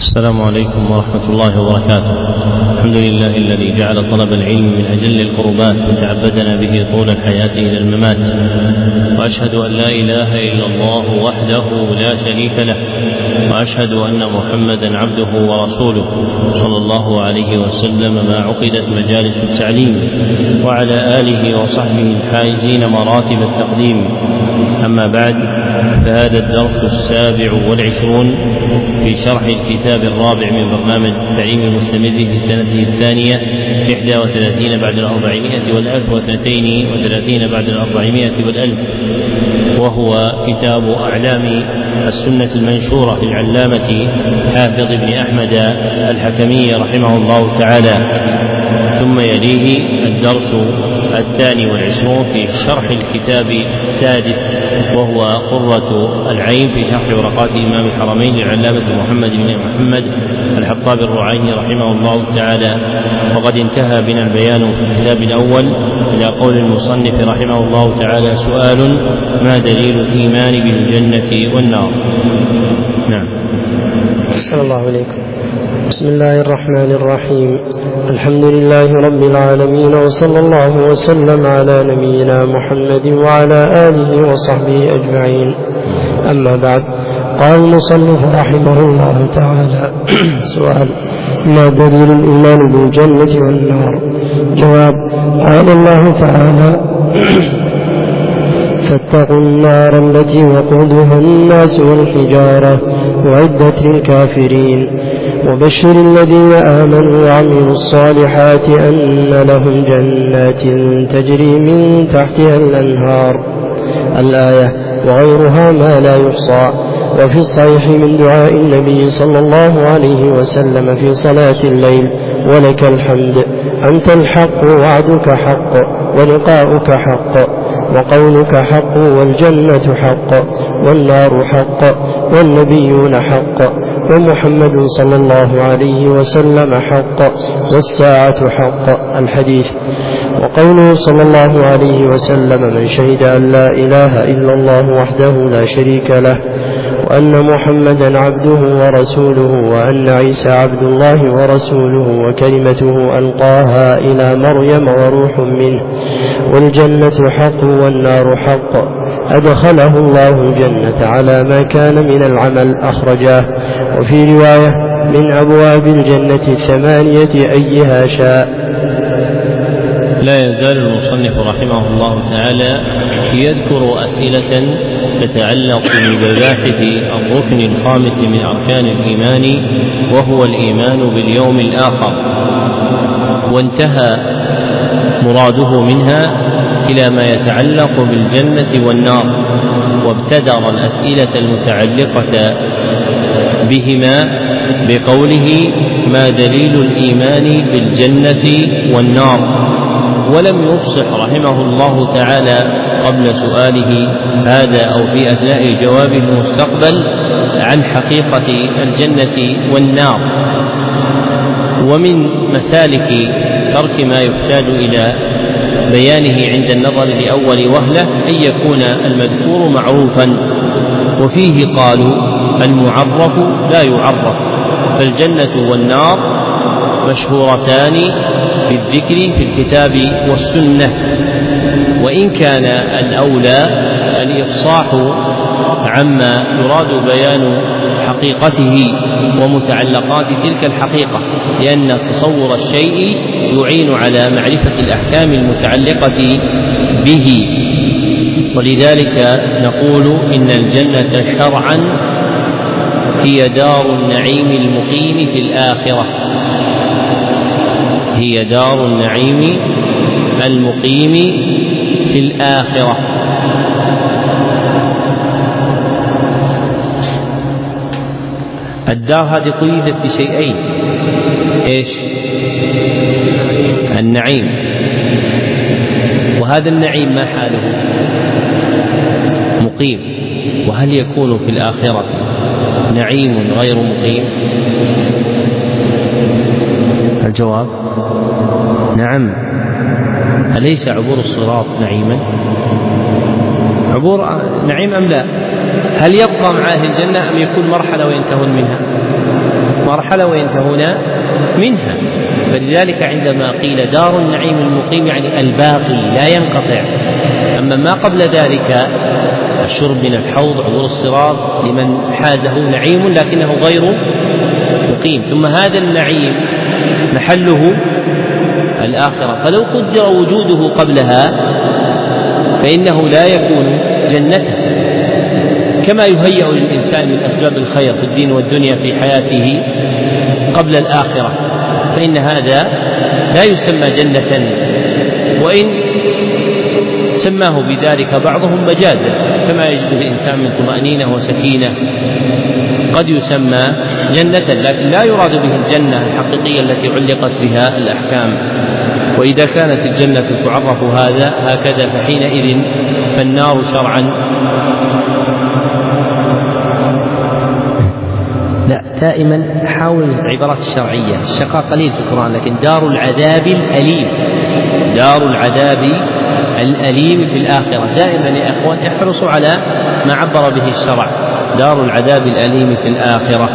السلام عليكم ورحمة الله وبركاته. الحمد لله الذي جعل طلب العلم من أجل القربات وتعبدنا به طول الحياة إلى الممات، وأشهد أن لا إله إلا الله وحده لا شريك له، وأشهد أن محمدا عبده ورسوله صلى الله عليه وسلم ما عقدت مجالس التعليم، وعلى آله وصحبه الحائزين مراتب التقديم. أما بعد، فهذا الدرس 27 في شرح الكتاب الرابع من برنامج التعليم المستمر في سنته الثانية 31 بعد 400 والألف و32 بعد 400 والألف، وهو كتاب أعلام السنة المنشورة للعلامة حافظ بن أحمد الحكمي رحمه الله تعالى. ثم يليه الدرس 22 في شرح الكتاب السادس، وهو قرة العين في شرح ورقات إمام الحرمين للعلامة محمد بن محمد الحطاب الرعيني رحمه الله تعالى. وقد انتهى بنا البيان في الكتاب الأول إلى قول المصنف رحمه الله تعالى: سؤال: ما دليل الإيمان بالجنة والنار؟ نعم. أحسن الله عليكم. بسم الله الرحمن الرحيم. الحمد لله رب العالمين، وصلى الله وسلم على نبينا محمد وعلى آله وصحبه أجمعين. أما بعد، قال المصنف رحمه الله تعالى: سؤال: ما دليل الإيمان بالجنة والنار؟ جواب: قال الله تعالى: فاتقوا النار التي وقودها الناس والحجارة أعدت للكافرين، وبشر الذين آمنوا وعملوا الصالحات أن لهم جنات تجري من تحتها الأنهار. الآية، وغيرها ما لا يحصى. وفي الصحيح من دعاء النبي صلى الله عليه وسلم في صلاة الليل: ولك الحمد، أنت الحق، وعدك حق، ولقاؤك حق، وقولك حق، والجنة حق، والنار حق، والنبيون حق، ومحمد صلى الله عليه وسلم حق، والساعة حق. الحديث. وقوله صلى الله عليه وسلم: من شهد أن لا إله إلا الله وحده لا شريك له، وأن محمدا عبده ورسوله، وأن عيسى عبد الله ورسوله وكلمته ألقاها إلى مريم وروح منه، والجنة حق والنار حق، أدخله الله الجنة على ما كان من العمل. أخرجاه. وفي رواية: من أبواب الجنة 8 أيها شاء. لا يزال المصنف رحمه الله تعالى يذكر أسئلة تتعلق بمباحث الركن الخامس من أركان الإيمان، وهو الإيمان باليوم الآخر، وانتهى مراده منها إلى ما يتعلق بالجنة والنار، وابتدر الأسئلة المتعلقة بهما بقوله: ما دليل الإيمان بالجنة والنار؟ ولم يفصح رحمه الله تعالى قبل سؤاله هذا أو في أثناء جوابه المستقبل عن حقيقة الجنة والنار. ومن مسالك ترك ما يحتاج إلى بيانه عند النظر لأول وهلة أن يكون المذكور معروفا، وفيه قالوا: المعرف لا يعرف، فالجنة والنار مشهورتان في الذكر في الكتاب والسنة، وإن كان الأولى الإفصاح عما يراد بيان حقيقته ومتعلقات تلك الحقيقة، لأن تصور الشيء يعين على معرفة الأحكام المتعلقة به. ولذلك نقول إن الجنة شرعا هي دار النعيم المقيم في الآخرة، هي دار النعيم المقيم في الآخرة. الدار هذه قيدت بشيئين: ايش؟ النعيم، وهذا النعيم ما حاله؟ مقيم. وهل يكون في الآخرة نعيم غير مقيم؟ الجواب: نعم. أليس عبور الصراط نعيما؟ عبور نعيم أم لا؟ هل يبقى مع أهل الجنة أم يكون مرحلة وينتهون منها؟ مرحلة وينتهون منها. فلذلك عندما قيل دار النعيم المقيم يعني الباقي لا ينقطع. أما ما قبل ذلك الشرب من الحوض، عبور الصراط لمن حازه نعيم لكنه غير مقيم. ثم هذا النعيم محله الآخرة، فلو قدر وجوده قبلها فإنه لا يكون جنته، كما يهيأ للإنسان من أسباب الخير في الدين والدنيا في حياته قبل الآخرة، فإن هذا لا يسمى جنة، وإن سماه بذلك بعضهم مجازا، كما يجد الإنسان من طمأنينة وسكينة قد يسمى جنة، لكن لا يراد به الجنة الحقيقية التي علقت بها الأحكام. وإذا كانت الجنة تعرف هكذا فحينئذ فالنار شرعا لا، دائما حاول العبارات الشرعية، الشقاء قليل في القرآن، لكن دار العذاب الأليم، دار العذاب الأليم في الآخرة. دائما يا أخوان احرصوا على ما عبر به الشرع، دار العذاب الأليم في الآخرة.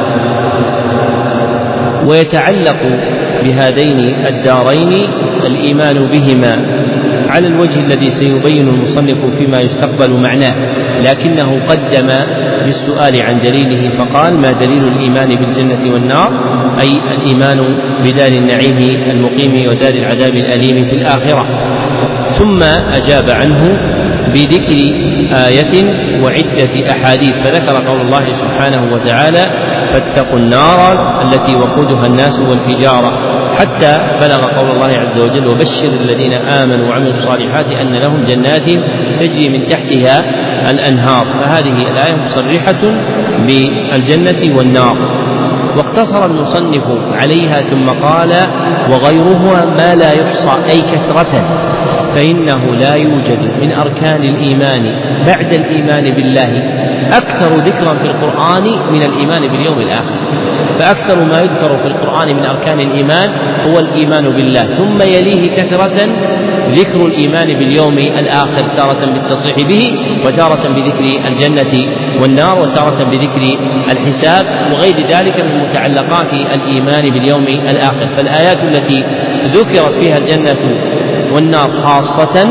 ويتعلق بهذين الدارين الإيمان بهما على الوجه الذي سيبين المصنف فيما يستقبل معناه، لكنه قدم بالسؤال عن دليله فقال: ما دليل الإيمان بالجنة والنار؟ أي الإيمان بدار النعيم المقيم ودار العذاب الأليم في الآخرة. ثم أجاب عنه بذكر آية وعدة أحاديث، فذكر قول الله سبحانه وتعالى: فاتقوا النار التي وقودها الناس والحجارة، حتى بلغ قول الله عز وجل: وبشر الذين آمنوا وعملوا الصالحات أن لهم جنات تجري من تحتها الأنهار. فهذه الآية مصرحة بالجنة والنار، واقتصر المصنف عليها ثم قال: وغيرها ما لا يحصى أي كثرة، فإنه لا يوجد من أركان الإيمان بعد الإيمان بالله أكثر ذكرا في القرآن من الإيمان باليوم الآخر. فأكثر ما يذكر في القرآن من أركان الإيمان هو الإيمان بالله، ثم يليه كثرة ذكر الإيمان باليوم الآخر، تارة بالتصريح به، وتارة بذكر الجنة والنار، وتارة بذكر الحساب وغير ذلك من متعلقات الإيمان باليوم الآخر. فالآيات التي ذكرت فيها الجنة والنار خاصة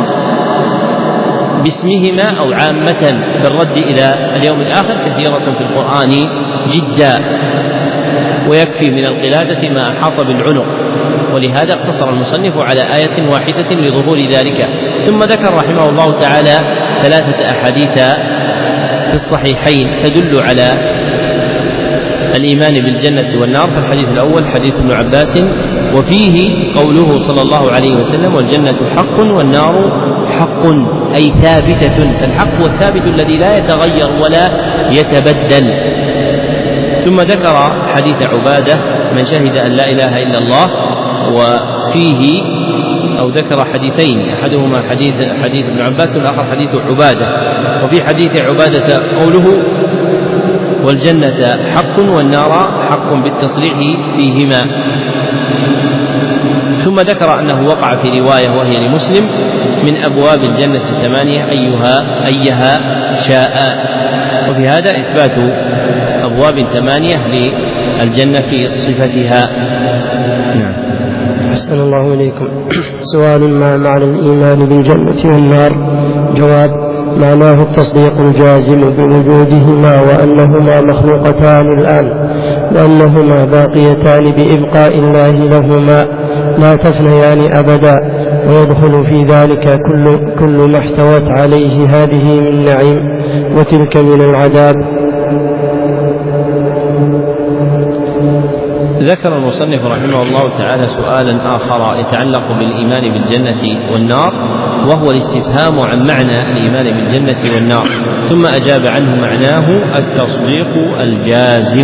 باسمهما أو عامة بالرد إلى اليوم الآخر كثيرة في القرآن جدا، ويكفي من القلادة ما أحاط بالعنق، ولهذا اقتصر المصنف على آية واحدة لظهور ذلك. ثم ذكر رحمه الله تعالى 3 أحاديث في الصحيحين تدل على الإيمان بالجنة والنار. فالحديث الأول حديث ابن عباس، وفيه قوله صلى الله عليه وسلم: والجنة حق والنار حق، أي ثابتة. فالحق والثابت الذي لا يتغير ولا يتبدل. ثم ذكر حديث عبادة: من شهد أن لا إله إلا الله، وفيه أو ذكر حديثين، أحدهما حديث ابن عباس والآخر حديث عبادة. وفي حديث عبادة قوله: والجنة حق والنار حق بالتصريح فيهما. ثم ذكر أنه وقع في رواية وهي لمسلم: من أبواب الجنة 8 أيها شاء. وفي هذا إثبات أبواب 8 للجنة في صفتها. نعم. أحسن الله إليكم. سؤال: ما معنى الإيمان بالجنة والنار؟ جواب: معناه التصديق الجازم بوجودهما، وأنهما مخلوقتان الآن، وأنهما باقيتان بإبقاء الله لهما، لا تفنيان أبدا، ويدخل في ذلك كل ما احتوت عليه هذه من نعيم وتلك من العذاب. ذكر المصنف رحمه الله تعالى سؤالا آخر يتعلق بالإيمان بالجنة والنار، وهو الاستفهام عن معنى الإيمان بالجنة والنار، ثم أجاب عنه: معناه التصديق الجازم.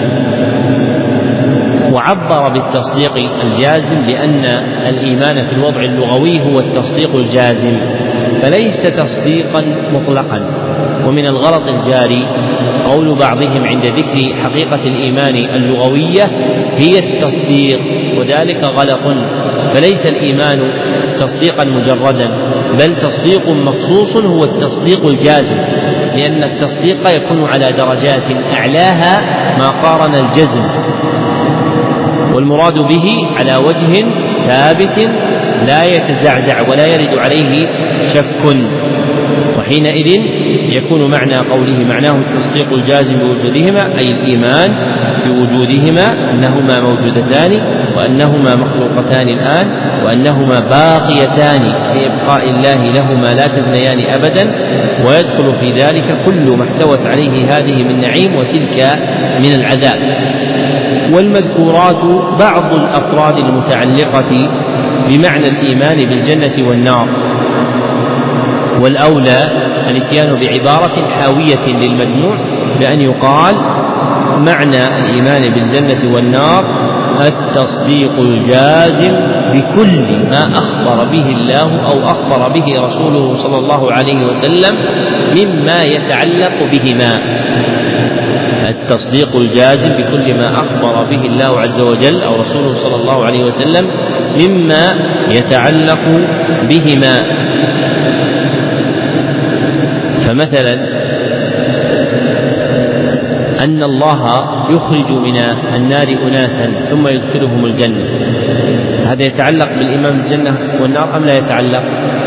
وعبر بالتصديق الجازم لأن الإيمان في الوضع اللغوي هو التصديق الجازم، فليس تصديقا مطلقا. ومن الغلط الجاري قول بعضهم عند ذكر حقيقة الإيمان اللغوية هي التصديق، وذلك غلط. فليس الإيمان تصديقا مجردا، بل تصديق مخصوص هو التصديق الجازم. لأن التصديق يكون على درجات أعلاها ما قارن الجزم، والمراد به على وجه ثابت لا يتزعزع ولا يرد عليه شك، وحينئذ يكون معنى قوله معناه التصديق الجازم بوجودهما أي الإيمان بوجودهما، أنهما موجودتان وأنهما مخلوقتان الآن وأنهما باقيتان بإبقاء الله لهما لا تفنيان أبدا، ويدخل في ذلك كل ما احتوت عليه هذه من نعيم وتلك من العذاب. والمذكورات بعض الأفراد المتعلقة بمعنى الإيمان بالجنة والنار، والأولى الاتيان بعبارة حاوية للمجموع بأن يقال معنى الإيمان بالجنة والنار التصديق الجازم بكل ما أخبر به الله أو أخبر به رسوله صلى الله عليه وسلم مما يتعلق بهما، التصديق الجازم بكل ما أخبر به الله عز وجل أو رسوله صلى الله عليه وسلم مما يتعلق بهما. فمثلا أن الله يخرج من النار أناسا ثم يدخلهم الجنة، هذا يتعلق بالإيمان بالجنة والنار أم لا يتعلق؟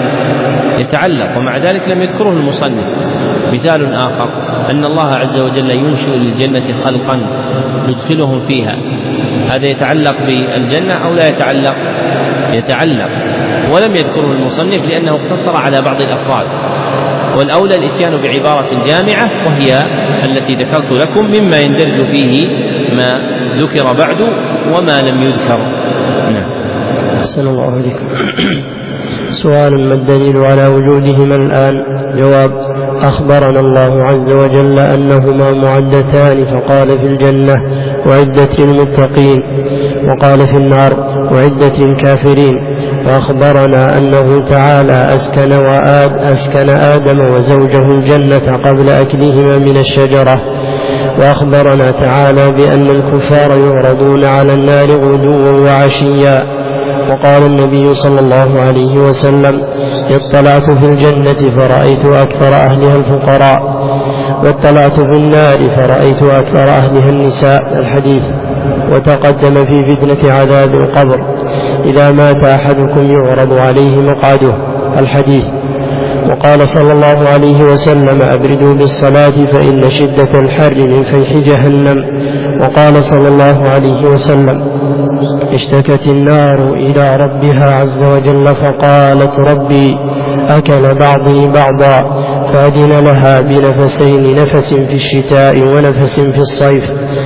يتعلق، ومع ذلك لم يذكره المصنف. مثال آخر أن الله عز وجل ينشئ للجنة خلقا يدخلهم فيها، هذا يتعلق بالجنة أو لا يتعلق؟ يتعلق، ولم يذكره المصنف لأنه اقتصر على بعض الأفراد، والأولى الإتيان بعبارة جامعة وهي التي ذكرت لكم مما يندرج فيه ما ذكر بعد وما لم يذكر. نعم. أحسن الله عليكم. سؤال: ما الدليل على وجودهما الآن؟ جواب: أخبرنا الله عز وجل أنهما معدتان، فقال في الجنة أعدت للمتقين، وقال في النار أعدت للكافرين، وأخبرنا أنه تعالى أسكن آدم وزوجه الجنة قبل أكلهما من الشجرة، وأخبرنا تعالى بأن الكفار يعرضون على النار غدوا وعشيا، وقال النبي صلى الله عليه وسلم: اطلعت في الجنة فرأيت أكثر أهلها الفقراء، واطلعت في النار فرأيت أكثر أهلها النساء. الحديث. وتقدم في فتنة عذاب القبر: إذا مات أحدكم يعرض عليه مقعده. الحديث. وقال صلى الله عليه وسلم: أبردوا بالصلاة فإن شدة الحر من فيح جهنم. وقال صلى الله عليه وسلم: اشتكت النار إلى ربها عز وجل فقالت: ربي أكل بعضي بعضا، فأذن لها بنفسين، نفس في الشتاء ونفس في الصيف،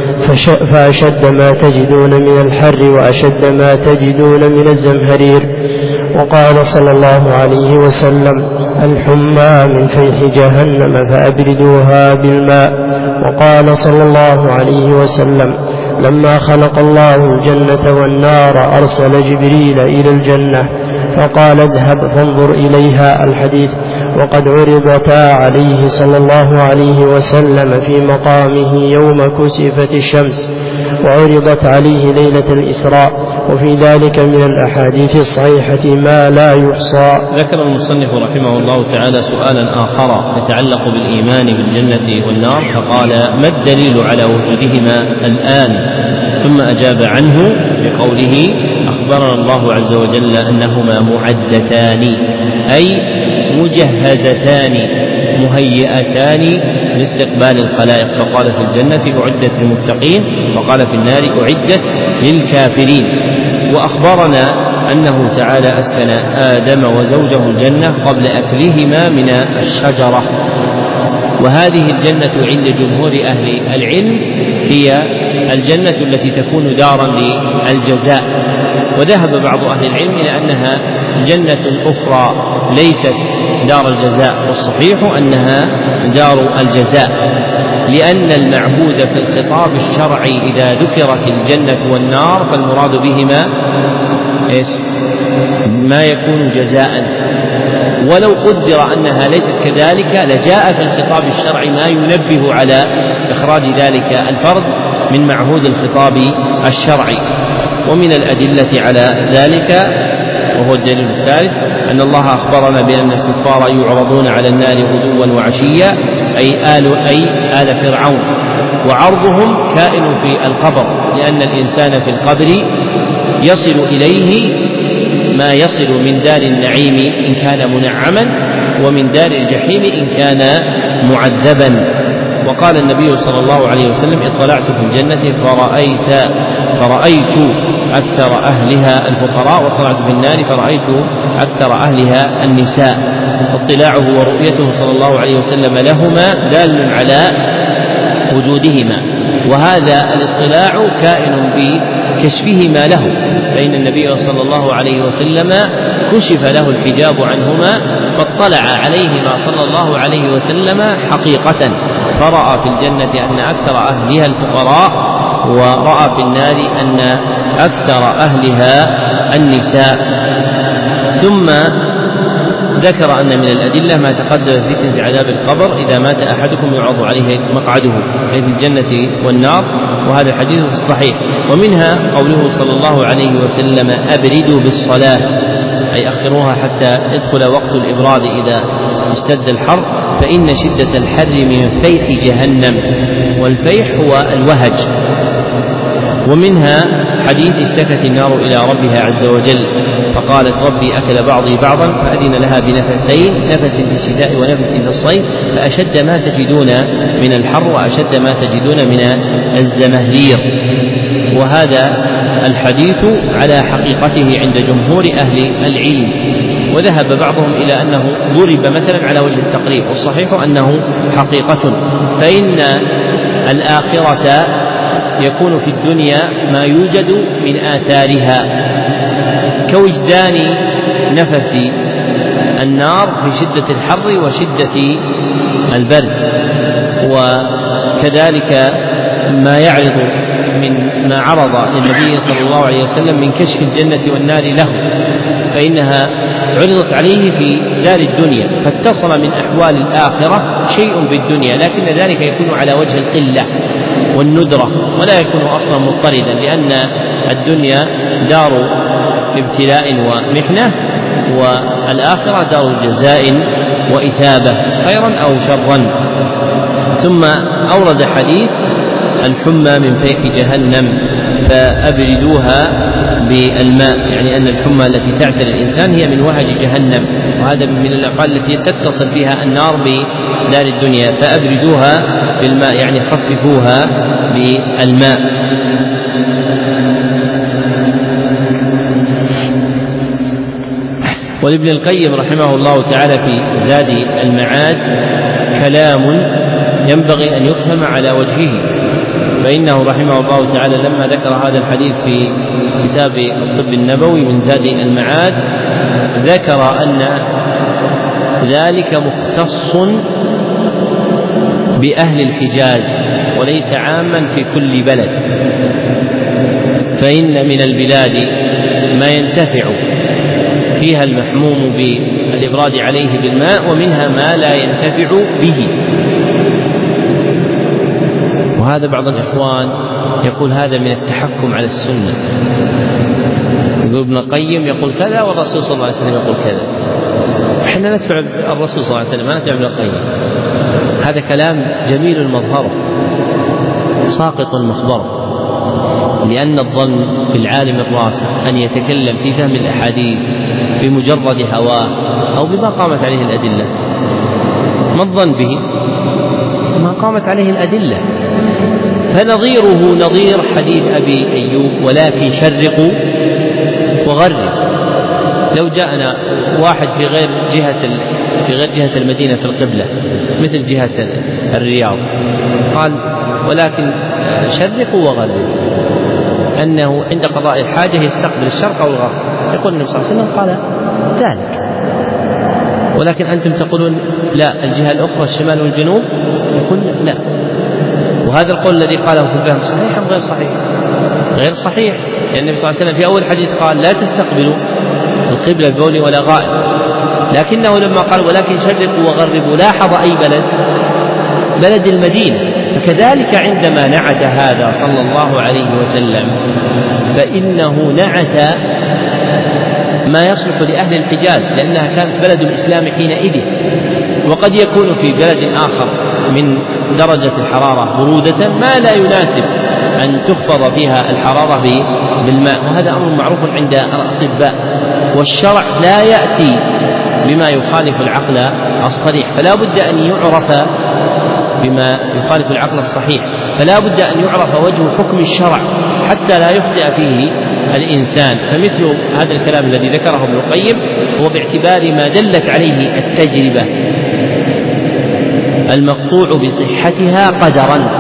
فأشد ما تجدون من الحر وأشد ما تجدون من الزمهرير. وقال صلى الله عليه وسلم: الحمى من فيح جهنم فأبردوها بالماء. وقال صلى الله عليه وسلم: لما خلق الله الجنة والنار أرسل جبريل إلى الجنة فقال: اذهب فانظر إليها. الحديث. وقد عرضتا عليه صلى الله عليه وسلم في مقامه يوم كسفت الشمس، وعرضت عليه ليلة الإسراء، وفي ذلك من الأحاديث الصحيحة ما لا يحصى. ذكر المصنف رحمه الله تعالى سؤالا آخر يتعلق بالإيمان بالجنة والنار، فقال: ما الدليل على وجودهما الآن؟ ثم أجاب عنه بقوله: أخبرنا الله عز وجل أنهما معدتان، أي مجهزتان مهيئتان لاستقبال الخلائق، فقال في الجنة أعدت للمتقين، وقال في النار أعدت للكافرين. وأخبرنا أنه تعالى أسكن آدم وزوجه الجنة قبل أكلهما من الشجرة، وهذه الجنة عند جمهور أهل العلم هي الجنة التي تكون دارا للجزاء، وذهب بعض أهل العلم إلى أنها جنة أخرى ليست دار الجزاء، والصحيح أنها دار الجزاء، لأن المعهود في الخطاب الشرعي إذا ذكرت الجنة والنار فالمراد بهما ما يكون جزاء، ولو قدر أنها ليست كذلك لجاء في الخطاب الشرعي ما ينبه على إخراج ذلك الفرد من معهود الخطاب الشرعي. ومن الأدلة على ذلك وهو الدليل الثالث أن الله أخبرنا بأن الكفار يعرضون على النار غدوا وعشيا، أي آل فرعون، وعرضهم كائن في القبر، لأن الإنسان في القبر يصل إليه ما يصل من دار النعيم إن كان منعما، ومن دار الجحيم إن كان معذبا. وقال النبي صلى الله عليه وسلم: اطلعت في الجنة فرأيت أكثر أهلها الفقراء، واطلعت في النار فرأيت أكثر أهلها النساء. اطلاعه ورؤيته صلى الله عليه وسلم لهما دال على وجودهما، وهذا الاطلاع كائن بكشفهما له، فإن النبي صلى الله عليه وسلم كشف له الحجاب عنهما فاطلع عليهما صلى الله عليه وسلم حقيقة، فرأى في الجنة أن أكثر أهلها الفقراء، ورأى في النار أن أكثر أهلها النساء. ثم ذكر أن من الأدلة ما تقدم في فتنة عذاب القبر: إذا مات أحدكم يعرض عليه مقعده، أي في الجنة والنار، وهذا الحديث الصحيح. ومنها قوله صلى الله عليه وسلم: أبردوا بالصلاة، أي أخروها حتى يدخل وقت الإبراد إذا اشتد الحر، فإن شدة الحر من فيح جهنم، والفيح هو الوهج. ومنها حديث: اشتكت النار إلى ربها عز وجل فقالت: ربي أكل بعضي بعضا، فأذن لها بنفسين، نفس في الشتاء ونفس في الصيف، فأشد ما تجدون من الحر وأشد ما تجدون من الزمهرير. وهذا الحديث على حقيقته عند جمهور أهل العلم، وذهب بعضهم إلى أنه ضرب مثلا على وجه التقريب، والصحيح أنه حقيقة، فإن الآخرة يكون في الدنيا ما يوجد من آثارها كوجدان نفس النار في شدة الحر وشدة البرد، وكذلك ما يعرض من ما عرض للنبي صلى الله عليه وسلم من كشف الجنة والنار له، فإنها عرضت عليه في دار الدنيا، فاتصل من أحوال الآخرة شيء بالدنيا، لكن ذلك يكون على وجه القلة والندرة، ولا يكون أصلا مضطردا، لأن الدنيا دار ابتلاء ومحنة، والآخرة دار جزاء وإثابة، خيرا أو شرا. ثم أورد حديث الحمى من فيح جهنم فأبردوها بالماء، يعني أن الحمى التي تعتري الإنسان هي من وهج جهنم، وهذا من الأفعال التي تتصل فيها النار بدار الدنيا، فأبردوها بالماء يعني خففوها بالماء. ولابن القيم رحمه الله تعالى في زاد المعاد كلام ينبغي أن يفهم على وجهه، فإنه رحمه الله تعالى لما ذكر هذا الحديث في كتاب الطب النبوي من زاد المعاد ذكر أن ذلك مختص بأهل الحجاز وليس عاما في كل بلد، فإن من البلاد ما ينتفع فيها المحموم بالإبراد عليه بالماء، ومنها ما لا ينتفع به. وهذا بعض الإخوان يقول هذا من التحكم على السنة، يقول ابن القيم يقول كذا والرسول صلى الله عليه وسلم يقول كذا، احنا نتبع الرسول صلى الله عليه وسلم ما نتبع ابن القيم. هذا كلام جميل مظهره ساقط مخبره، لأن الظن بالعالم الراسخ أن يتكلم في فهم الأحاديث بمجرد هواه أو بما قامت عليه الأدلة. ما الظن به؟ ما قامت عليه الأدلة، فنظيره نظير حديث أبي أيوب: ولكن شرقوا وغربوا. لو جاءنا واحد في غير جهة المدينة في القبلة مثل جهة الرياض قال ولكن شرقوا وغربوا، أنه عند قضاء الحاجة يستقبل الشرق أو الغرب، يقول النبي صلى الله عليه وسلم قال ذلك، ولكن أنتم تقولون لا الجهة الأخرى الشمال والجنوب، يقول لا. وهذا القول الذي قاله في الفهم صحيح أم غير صحيح؟ غير صحيح، لأن النبي صلى الله عليه وسلم في أول حديث قال لا تستقبلوا القبلة ببول ولا غائب، لكنه لما قال ولكن شرقوا وغربوا لاحظ أي بلد المدينة. فكذلك عندما نعت هذا صلى الله عليه وسلم فإنه نعت ما يصلح لأهل الحجاز، لأنها كانت بلد الإسلام حينئذ، وقد يكون في بلد آخر من درجة الحرارة برودة ما لا يناسب أن تخفض فيها الحرارة بالماء، وهذا أمر معروف عند الأطباء. والشرع لا يأتي بما يخالف العقل الصريح، فلا بد أن يعرف بما يخالف العقل الصحيح، فلا بد أن يعرف وجه حكم الشرع حتى لا يخطئ فيه الإنسان. فمثل هذا الكلام الذي ذكره ابن القيم هو باعتبار ما دلت عليه التجربة المقطوع بصحتها قدرا،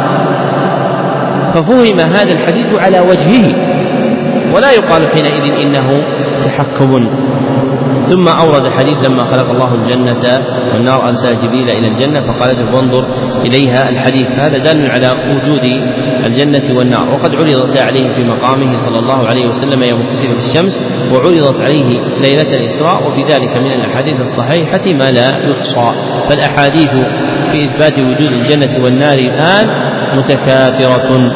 ففهم هذا الحديث على وجهه، ولا يقال حينئذ إنه تحكم. ثم أورد الحديث لما خلق الله الجنة والنار أرسل جبريل إلى الجنة فقال له وانظر إليها الحديث، هذا دال على وجود الجنة والنار، وقد عرضت عليه في مقامه صلى الله عليه وسلم يوم كسفت الشمس، وعرضت عليه ليلة الإسراء، وفي ذلك من الأحاديث الصحيحة ما لا يحصى. فالأحاديث في إثبات وجود الجنة والنار الآن متكاثرة.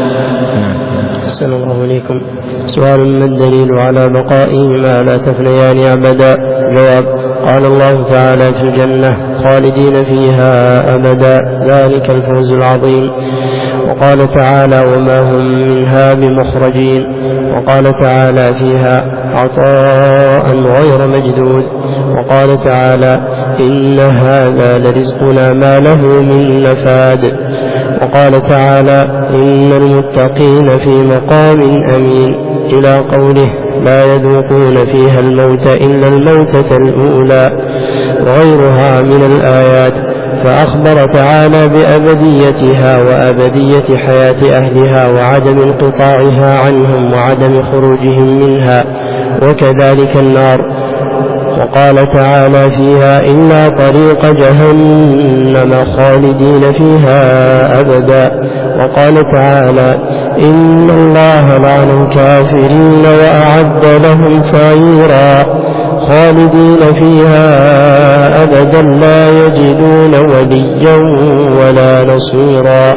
أحسن الله إليكم. سؤال: ما الدليل على بقائهما لا تفنيان أبدا؟ جواب: قال الله تعالى في الجنة: خالدين فيها أبدا، ذلك الفوز العظيم. وقال تعالى: وما هم منها بمخرجين. وقال تعالى فيها: عطاء غير مجدود. وقال تعالى: إن هذا لرزقنا ما له من نفاد. وقال تعالى: إن المتقين في مقام أمين، إلى قوله: لا يذوقون فيها الموت إلا الموتة الأولى، وغيرها من الآيات. فأخبر تعالى بأبديتها وأبدية حياة أهلها وعدم انقطاعها عنهم وعدم خروجهم منها، وكذلك النار. وقال تعالى فيها: إلا طريق جهنم خالدين فيها أبدا. وقال تعالى: إن الله لعن الكافرين وأعد لهم سعيرا، خالدين فيها أبدا لا يجدون وليا ولا نصيرا.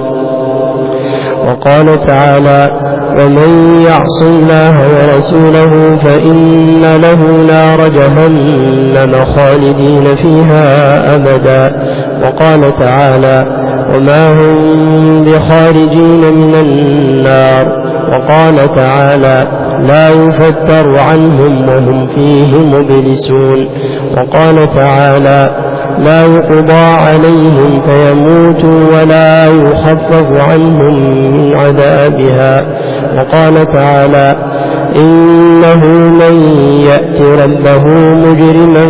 وقال تعالى: ومن يعص الله ورسوله فإن له نار جهنم خالدين فيها أبدا. وقال تعالى: وما هم بخارجين من النار. وقال تعالى: لا يفتر عنهم وهم فيه مبلسون. وقال تعالى: لا يقضى عليهم فيموتوا ولا يخفف عنهم من عذابها. وقال تعالى: إنه من يأت ربه مجرما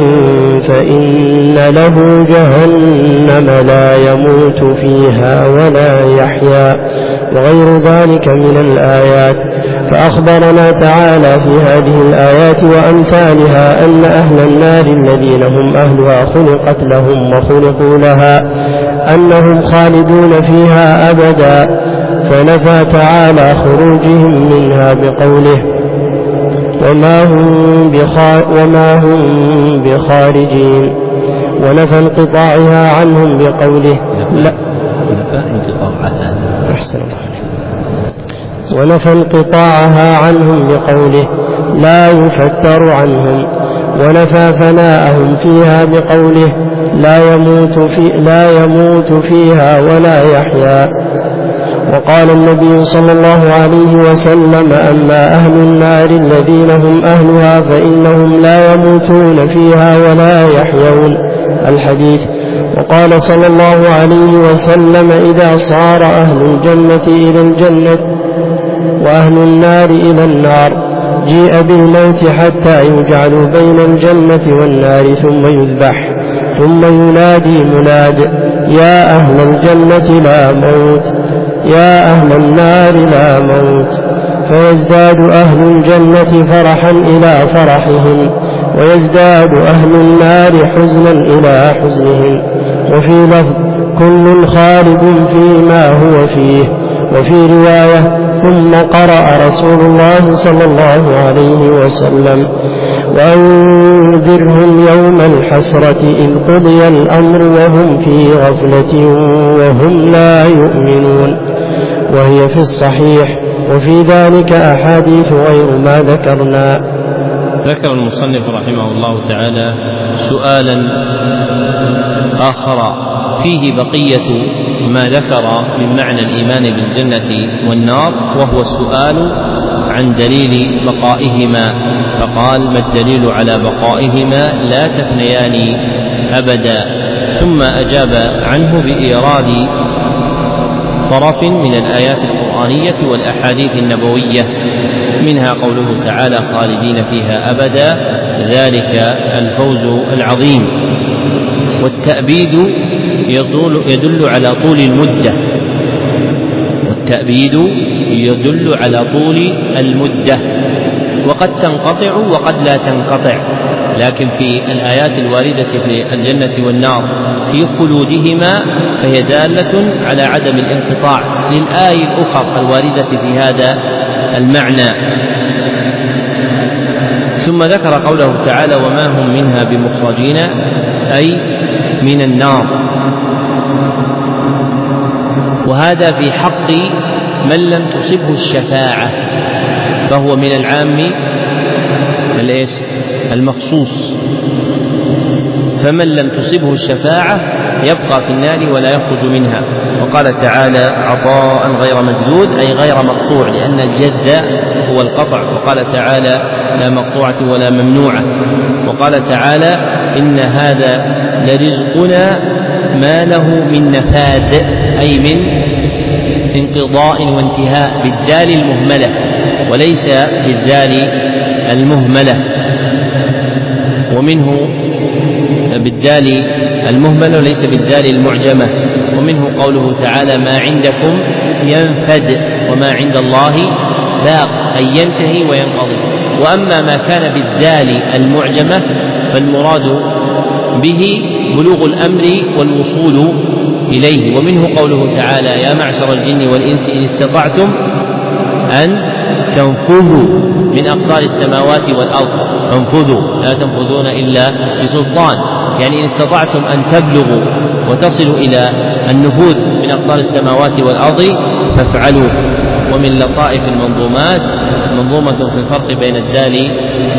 فإن له جهنم لا يموت فيها ولا يحيا، وغير ذلك من الآيات. فأخبرنا تعالى في هذه الآيات وأمثالها أن أهل النار الذين هم أهلها خلقت لهم وخلقوا لها أنهم خالدون فيها أبدا، فنفى تعالى خروجهم منها بقوله: وما هم بخارجين، ونفى انقطاعها عنهم بقوله: لا ونفى انقطاعها عنهم بقوله: لا يفتر عنهم، ونفى فناءهم فيها بقوله: لا يموت فيها ولا يحيا. وقال النبي صلى الله عليه وسلم: أما أهل النار الذين هم أهلها فإنهم لا يموتون فيها ولا يحيون. الحديث. وقال صلى الله عليه وسلم: إذا صار أهل الجنة إلى الجنة وأهل النار إلى النار جيء بالموت حتى يجعل بين الجنة والنار ثم يذبح، ثم ينادي مناد: يا أهل الجنة لا موت، يا أهل النار لا موت. فيزداد أهل الجنة فرحا إلى فرحهم، ويزداد أهل النار حزنا إلى حزنهم. وفي لفظ: كل خالد فيما هو فيه. وفي رواية: ثم قرأ رسول الله صلى الله عليه وسلم: وأنذرهم يوم الحسرة إذ قضي الأمر وهم في غفلة وهم لا يؤمنون. وهي في الصحيح، وفي ذلك أحاديث غير ما ذكرنا. ذكر المصنف رحمه الله تعالى سؤالا آخر فيه بقية ما ذكر من معنى الإيمان بالجنة والنار، وهو السؤال عن دليل بقائهما، فقال: ما الدليل على بقائهما لا تفنيان أبدا. ثم أجاب عنه بإيراد طرف من الآيات القرآنية والأحاديث النبوية، منها قوله تعالى: خالدين فيها أبدا، ذلك الفوز العظيم. والتأبيد يدل على طول المدة، والتأبيد يدل على طول المدة، وقد تنقطع وقد لا تنقطع، لكن في الآيات الواردة في الجنة والنار في خلودهما فهي دالة على عدم الانقطاع للآية الأخرى الواردة في هذا المعنى. ثم ذكر قوله تعالى: وما هم منها بمخرجين، أي من النار، وهذا في حق من لم تصبه الشفاعة، فهو من العام المخصوص، فمن لم تصبه الشفاعة يبقى في النار ولا يخرج منها. وقال تعالى: عطاء غير مجدود، أي غير مقطوع، لأن الجد هو القطع. وقال تعالى: لا مقطوعة ولا ممنوعة. وقال تعالى: إن هذا لرزقنا ما له من نفاد، أي من انقضاء وانتهاء، بالدال المهملة وليس بالدال المهملة، ومنه بالدال المهملة وليس بالدال المعجمة. ومنه قوله تعالى: ما عندكم ينفد وما عند الله باق، أي ينتهي وينقضي. وأما ما كان بالدال المعجمة فالمراد به بلوغ الأمر والوصول إليه. ومنه قوله تعالى: يا معشر الجن والإنس إن استطعتم أن تنفذوا من أقطار السماوات والأرض فانفذوا لا تنفذون إلا بسلطان، يعني إن استطعتم أن تبلغوا وتصلوا إلى النفوذ من أقطار السماوات والأرض فافعلوا. ومن لطائف المنظومات منظومة في الفرق بين الدال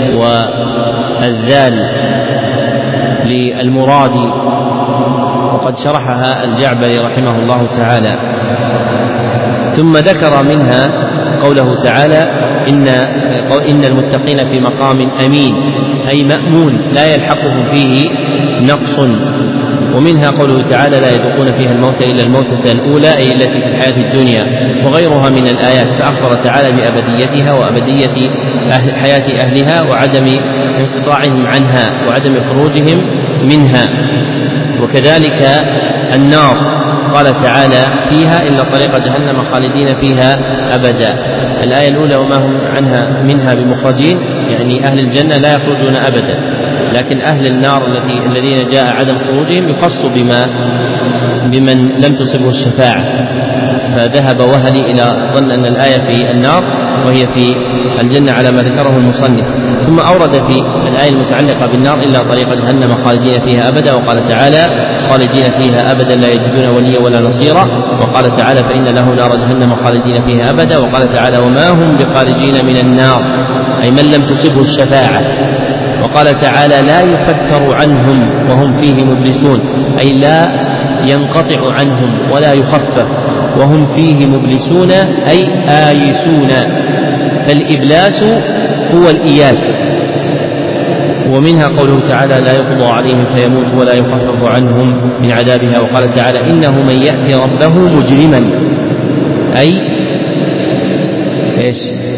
والذال للمراد، وقد شرحها الجعبري رحمه الله تعالى. ثم ذكر منها قوله تعالى: إن المتقين في مقام أمين، أي مأمون لا يلحقهم فيه نقص. ومنها قوله تعالى: لا يذوقون فيها الموت إلا الموتة الأولى، أي التي في الحياة الدنيا، وغيرها من الآيات، فأخبر تعالى بأبديتها وأبدية حياة أهلها وعدم انقطاعهم عنها وعدم خروجهم منها. وكذلك النار قال تعالى فيها: إلا طريق جهنم خالدين فيها أبدا. الآية الأولى: وما هم منها بمخرجين، يعني أهل الجنة لا يخرجون أبدا، لكن أهل النار الذين جاء عدم خروجهم يخص بمن لم تصبه الشفاعة. فذهب وهلي إلى ظن أن الآية في النار وهي في الجنة على ما ذكره المصنف. ثم أورد في الآية المتعلقة بالنار: إلا طريق جهنم خالدين فيها أبدا. وقال تعالى: خالدين فيها أبدا لا يجدون وليا ولا نصيرا. وقال تعالى: فإن له نار جهنم خالدين فيها أبدا. وقال تعالى: وما هم بخارجين من النار، أي من لم تصبه الشفاعة. وقال تعالى: لا يفتر عنهم وهم فيه مبلسون، أي لا ينقطع عنهم ولا يخفف وهم فيه مبلسون، أي آيسون. فالإبلاس هو الإياس. ومنها قوله تعالى: لا يقضى عليهم فيموت ولا يخفف عنهم من عذابها. وقال تعالى: إنه من يأتي ربه مجرما، أي إيش؟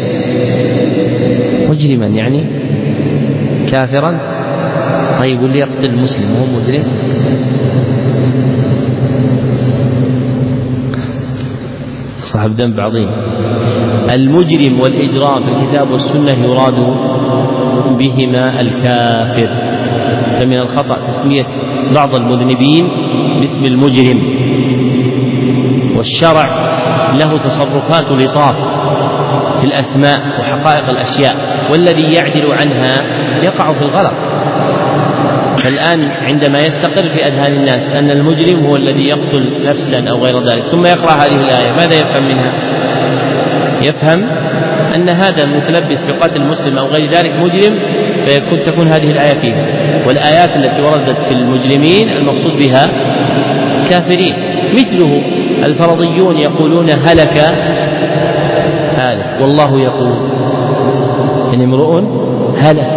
مجرما يعني كافرا. طيب واللي يقتل المسلم هو مجرم؟ صاحب ذنب عظيم. المجرم والإجرام في الكتاب والسنة يراد بهما الكافر، فمن الخطأ تسمية بعض المذنبين باسم المجرم. والشرع له تصرفات لطاف في الأسماء وحقائق الأشياء، والذي يعدل عنها يقع في الغلط. فالآن عندما يستقر في أذهان الناس أن المجرم هو الذي يقتل نفسا أو غير ذلك، ثم يقرأ هذه الآية، ماذا يفهم منها؟ يفهم أن هذا المتلبس بقتل مسلم أو غير ذلك مجرم، تكون هذه الآية فيها. والآيات التي وردت في المجرمين المقصود بها الكافرين. مثله الفرضيون يقولون هلك هالك، والله يقول إن امرؤ هلك،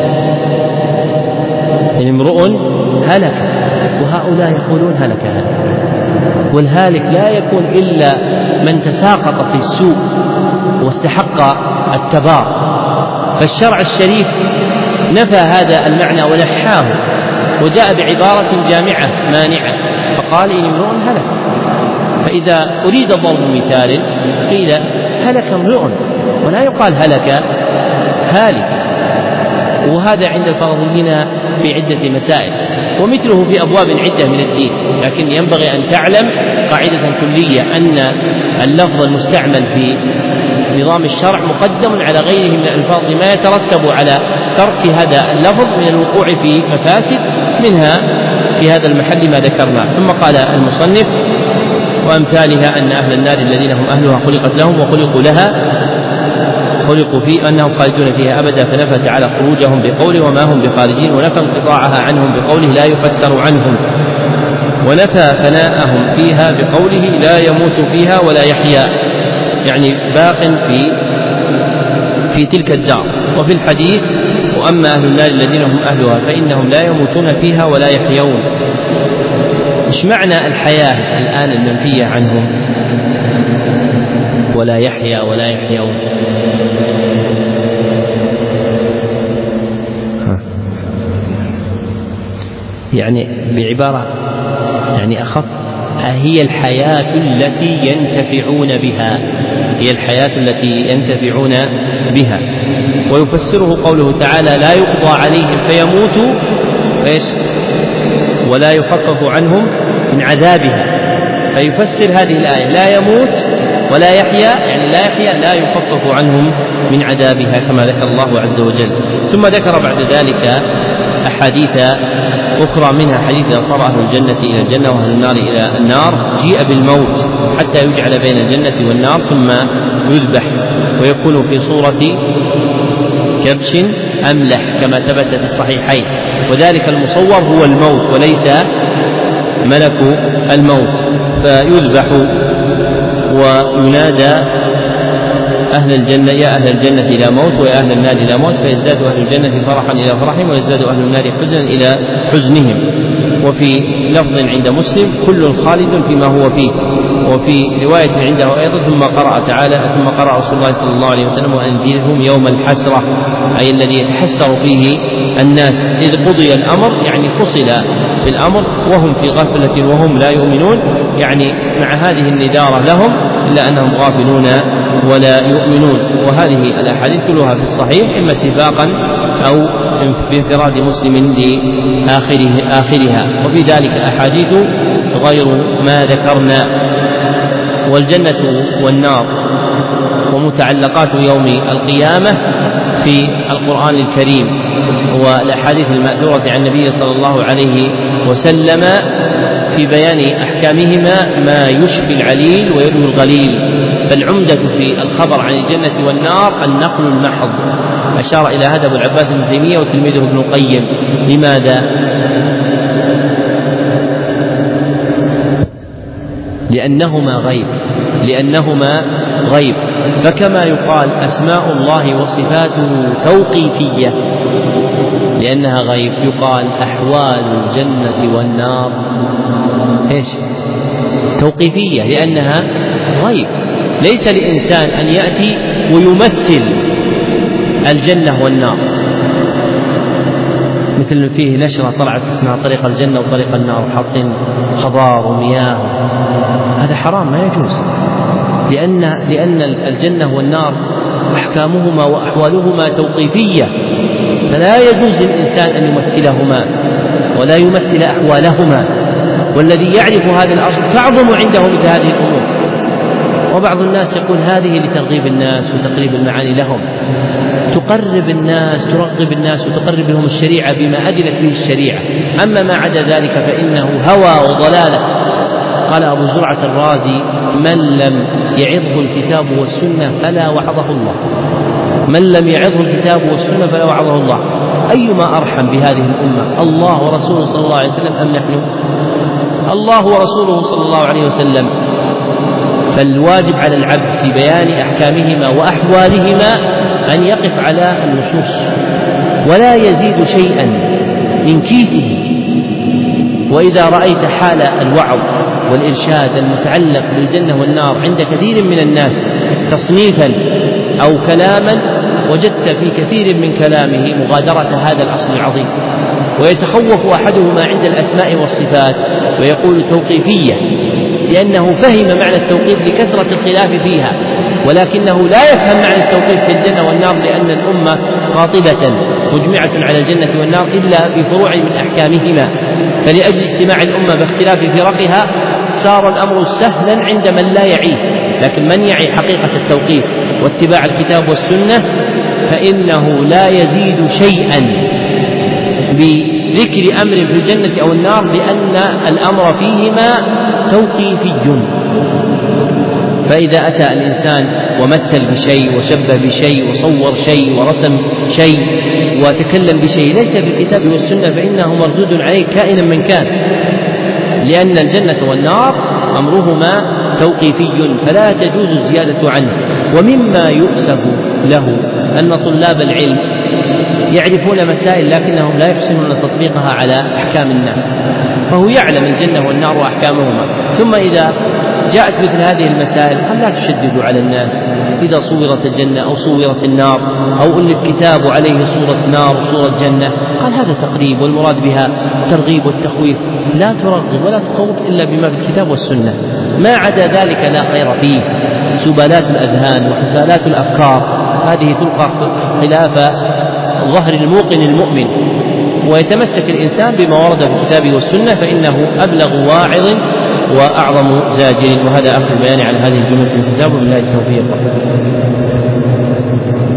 إن امرؤ هلك، وهؤلاء يقولون هلك هلك. والهالك لا يكون إلا من تساقط في السوء واستحق التبار. فالشرع الشريف نفى هذا المعنى ونحاه وجاء بعبارة جامعة مانعة فقال إن امرؤ هلك. فإذا أريد ضرب مثال قيل هلك امرؤ ولا يقال هلك هالك، وهذا عند الفرضيين في عدة مسائل، ومثله في أبواب عدة من الدين. لكن ينبغي أن تعلم قاعدة كلية أن اللفظ المستعمل في نظام الشرع مقدم على غيره من الألفاظ لما يترتب على ترك هذا اللفظ من الوقوع في مفاسد، منها في هذا المحل ما ذكرنا. ثم قال المصنف وأمثالها أن أهل النار الذين هم أهلها خلقت لهم وخلقوا لها، خلقوا فيه أنهم خالدون فيها أبدا، فنفى تعالى خروجهم بقوله وما هم بخارجين، ونفى انقطاعها عنهم بقوله لا يفتر عنهم، ونفى فناءهم فيها بقوله لا يموت فيها ولا يحيا، يعني باق في تلك الدار. وفي الحديث وأما أهل النار الذين هم أهلها فإنهم لا يموتون فيها ولا يحيون. إيش معنى الحياة الآن المنفية عنهم؟ ولا يحيا ولا يحيون، يعني بعبارة يعني أخف، هي الحياة التي ينتفعون بها، هي الحياة التي ينتفعون بها. ويفسره قوله تعالى لا يقضى عليهم فيموتوا إيش ولا يخفف عنهم من عذابها، فيفسر هذه الآية لا يموت ولا يحيا، يعني لا يحيا لا يخفف عنهم من عذابها كما ذكر الله عز وجل. ثم ذكر بعد ذلك أحاديث أخرى، منها حديث أصاب أهل الجنة إلى الجنة وأهل النار إلى النار جيء بالموت حتى يجعل بين الجنة والنار ثم يذبح ويكون في صورة كبش أملح كما ثبت في الصحيحين، وذلك المصور هو الموت وليس ملك الموت، فيذبح وينادى أهل الجنة يا أهل الجنة إلى موت ويا أهل النار إلى موت، فيزداد أهل الجنة فرحا إلى فرحهم ويزداد أهل النار حزنا إلى حزنهم. وفي لفظ عند مسلم كل خالد فيما هو فيه. وفي رواية عنده أيضا ثم قرأ تعالى ثم قرأ رسول الله صلى الله عليه وسلم وأنذرهم يوم الحسرة، أي الذي يتحسر فيه الناس إذ قضي الأمر، يعني فصل في الأمر وهم في غفلة وهم لا يؤمنون، يعني مع هذه النذارة لهم إلا أنهم غافلون ولا يؤمنون. وهذه الأحاديث كلها في الصحيح إما اتفاقا أو بانفراد مسلم لآخرها، وفي ذلك أحاديث غير ما ذكرنا. والجنة والنار ومتعلقات يوم القيامة في القرآن الكريم والأحاديث المأثورة عن النبي صلى الله عليه وسلم في بيان أحكامهما ما يشفي العليل ويدعو الغليل. فالعمدة في الخبر عن الجنة والنار النقل المحض، أشار إلى هذا أبو العباس بن تيمية وتلميذه ابن القيم. لماذا؟ لأنهما غيب، فكما يقال أسماء الله وصفاته توقيفية لأنها غيب، يقال أحوال الجنة والنار إيش؟ توقيفية لأنها غيب. ليس لإنسان أن يأتي ويمثل الجنة والنار، مثل فيه نشرة طلعت اسمها طريق الجنة وطريق النار وحاطين خضار ومياه، هذا حرام ما يجوز، لأن الجنة والنار أحكامهما وأحوالهما توقيفية، فلا يجوز للإنسان أن يمثلهما ولا يمثل أحوالهما. والذي يعرف هذا الأصل تعظم عنده مثل هذه الأمور. وبعض الناس يقول هذه لترغيب الناس وتقريب المعاني لهم، تقرب الناس ترغب الناس وتقرب لهم الشريعة بما أدلت به الشريعة، أما ما عدا ذلك فإنه هوى وضلالة. قال أبو زرعة الرازي من لم يعظه الكتاب والسنة فلا وعظه الله، من لم يعظه الكتاب والسنة فلا وعظه الله. أيما أرحم بهذه الأمة، الله ورسوله صلى الله عليه وسلم أم نحن؟ الله ورسوله صلى الله عليه وسلم. فالواجب على العبد في بيان أحكامهما وأحوالهما أن يقف على النصوص ولا يزيد شيئا من كيسه. وإذا رأيت حال الوعظ والإرشاد المتعلق بالجنة والنار عند كثير من الناس تصنيفا أو كلاما، وجدت في كثير من كلامه مغادرة هذا الأصل العظيم، ويتخوف أحدهما عند الأسماء والصفات ويقول توقيفية، لأنه فهم معنى التوقيف لكثرة الخلاف فيها، ولكنه لا يفهم معنى التوقيف في الجنة والنار، لأن الأمة قاطبة مجمعة على الجنة والنار إلا بفروع من أحكامهما. فلأجل اجتماع الأمة باختلاف فرقها صار الأمر سهلا عند من لا يعيه، لكن من يعي حقيقة التوقيف واتباع الكتاب والسنة فإنه لا يزيد شيئا بذكر أمر في الجنة أو النار، لأن الأمر فيهما توقيفي. فإذا أتى الإنسان ومثل بشيء وشبه بشيء وصور شيء ورسم شيء وتكلم بشيء ليس في الكتاب والسنة فإنه مردود عليه كائنا من كان، لأن الجنة والنار أمرهما توقيفي فلا تجوز الزيادة عنه. ومما يؤسف له أن طلاب العلم يعرفون مسائل لكنهم لا يحسنون تطبيقها على أحكام الناس، فهو يعلم الجنة والنار وأحكامهما، ثم إذا جاءت مثل هذه المسائل قال لا تشددوا على الناس إذا صورت الجنة أو صورت النار، أو أن الكتاب عليه صورة نار وصورة جنة، قال هذا تقريب والمراد بها الترغيب والتخويف، لا ترغب ولا تخوف إلا بما في الكتاب والسنة، ما عدا ذلك لا خير فيه. سبالات الأذهان وحفالات الأفكار هذه تلقى خلاف ظهر الموقن المؤمن، ويتمسك الإنسان بما ورد في الكتاب والسنة فإنه أبلغ واعظ وأعظم زاجر. وهذا آخر البيان على هذه الجملة في الكتاب، وبالله التوفيق.